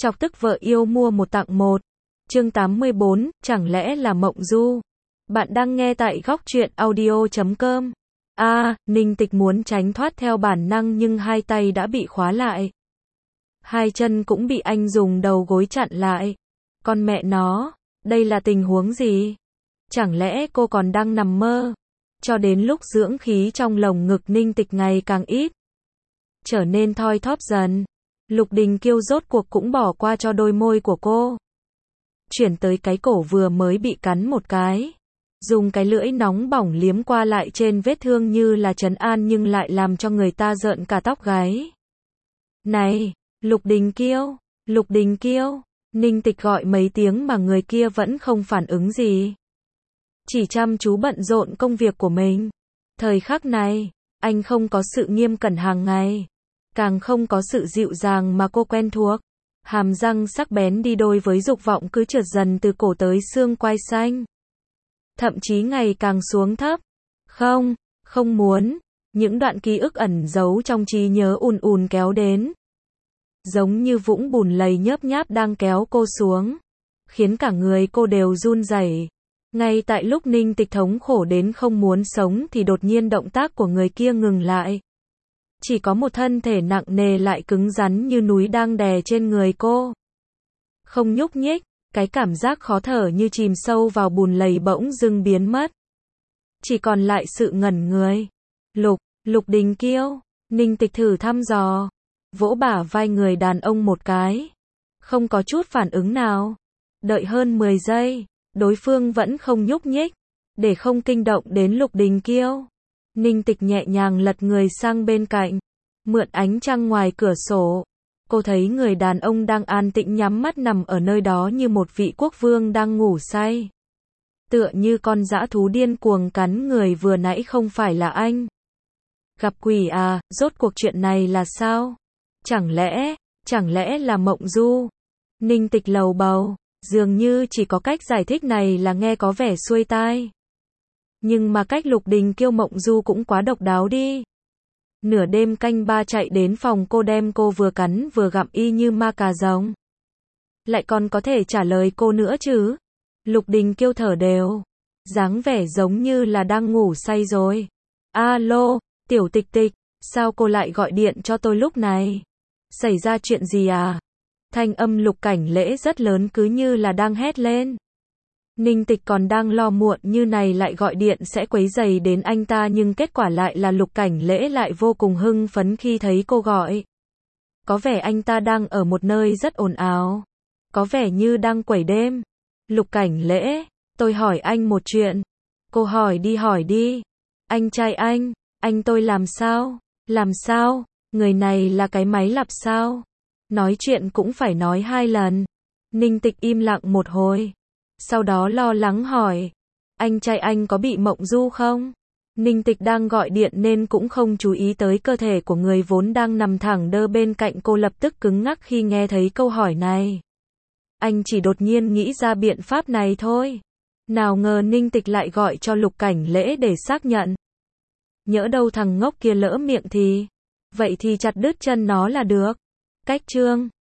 Chọc tức vợ yêu mua một tặng một. Chương 84, chẳng lẽ là mộng du? Bạn đang nghe tại góc truyện audio.com. Ninh Tịch muốn tránh thoát theo bản năng nhưng hai tay đã bị khóa lại. Hai chân cũng bị anh dùng đầu gối chặn lại. Con mẹ nó, đây là tình huống gì? Chẳng lẽ cô còn đang nằm mơ? Cho đến lúc dưỡng khí trong lồng ngực Ninh Tịch ngày càng ít, trở nên thoi thóp dần. Lục Đình Kiêu rốt cuộc cũng bỏ qua cho đôi môi của cô. Chuyển tới cái cổ vừa mới bị cắn một cái. Dùng cái lưỡi nóng bỏng liếm qua lại trên vết thương như là trấn an nhưng lại làm cho người ta rợn cả tóc gáy. Này, Lục Đình Kiêu, Lục Đình Kiêu. Ninh Tịch gọi mấy tiếng mà người kia vẫn không phản ứng gì. Chỉ chăm chú bận rộn công việc của mình. Thời khắc này, anh không có sự nghiêm cẩn hàng ngày. Càng không có sự dịu dàng mà cô quen thuộc. Hàm răng sắc bén đi đôi với dục vọng cứ trượt dần từ cổ tới xương quai xanh. Thậm chí ngày càng xuống thấp. Không muốn. Những đoạn ký ức ẩn giấu trong trí nhớ ùn kéo đến. Giống như vũng bùn lầy nhớp nháp đang kéo cô xuống. Khiến cả người cô đều run rẩy. Ngay tại lúc Ninh Tịch thống khổ đến không muốn sống thì đột nhiên động tác của người kia ngừng lại. Chỉ có một thân thể nặng nề lại cứng rắn như núi đang đè trên người cô. Không nhúc nhích, cái cảm giác khó thở như chìm sâu vào bùn lầy bỗng dưng biến mất. Chỉ còn lại sự ngẩn người. Lục Đình Kiêu. Ninh Tịch thử thăm dò. Vỗ bả vai người đàn ông một cái. Không có chút phản ứng nào. Đợi hơn 10 giây. Đối phương vẫn không nhúc nhích. Để không kinh động đến Lục Đình Kiêu, Ninh Tịch nhẹ nhàng lật người sang bên cạnh. Mượn ánh trăng ngoài cửa sổ, cô thấy người đàn ông đang an tĩnh nhắm mắt nằm ở nơi đó như một vị quốc vương đang ngủ say. Tựa như con dã thú điên cuồng cắn người vừa nãy không phải là anh. Gặp quỷ à, rốt cuộc chuyện này là sao? Chẳng lẽ là mộng du? Ninh Tịch lầu bầu, dường như chỉ có cách giải thích này là nghe có vẻ xuôi tai. Nhưng mà cách Lục Đình Kiêu mộng du cũng quá độc đáo đi. Nửa đêm canh ba chạy đến phòng cô đem cô vừa cắn vừa gặm y như ma cà rồng. Lại còn có thể trả lời cô nữa chứ. Lục Đình Kiêu thở đều. Dáng vẻ giống như là đang ngủ say rồi. Alo, Tiểu Tịch Tịch, sao cô lại gọi điện cho tôi lúc này? Xảy ra chuyện gì à? Thanh âm Lục Cảnh Lễ rất lớn cứ như là đang hét lên. Ninh Tịch còn đang lo muộn như này lại gọi điện sẽ quấy rầy đến anh ta nhưng kết quả lại là Lục Cảnh Lễ lại vô cùng hưng phấn khi thấy cô gọi. Có vẻ anh ta đang ở một nơi rất ồn ào. Có vẻ như đang quẩy đêm. Lục Cảnh Lễ, tôi hỏi anh một chuyện. Cô hỏi đi. Anh trai anh tôi làm sao? Làm sao? Người này là cái máy lặp sao? Nói chuyện cũng phải nói 2 lần. Ninh Tịch im lặng một hồi. Sau đó lo lắng hỏi. Anh trai anh có bị mộng du không? Ninh Tịch đang gọi điện nên cũng không chú ý tới cơ thể của người vốn đang nằm thẳng đơ bên cạnh cô lập tức cứng ngắc khi nghe thấy câu hỏi này. Anh chỉ đột nhiên nghĩ ra biện pháp này thôi. Nào ngờ Ninh Tịch lại gọi cho Lục Cảnh Lễ để xác nhận. Nhỡ đâu thằng ngốc kia lỡ miệng thì. Vậy thì chặt đứt chân nó là được. Cách chương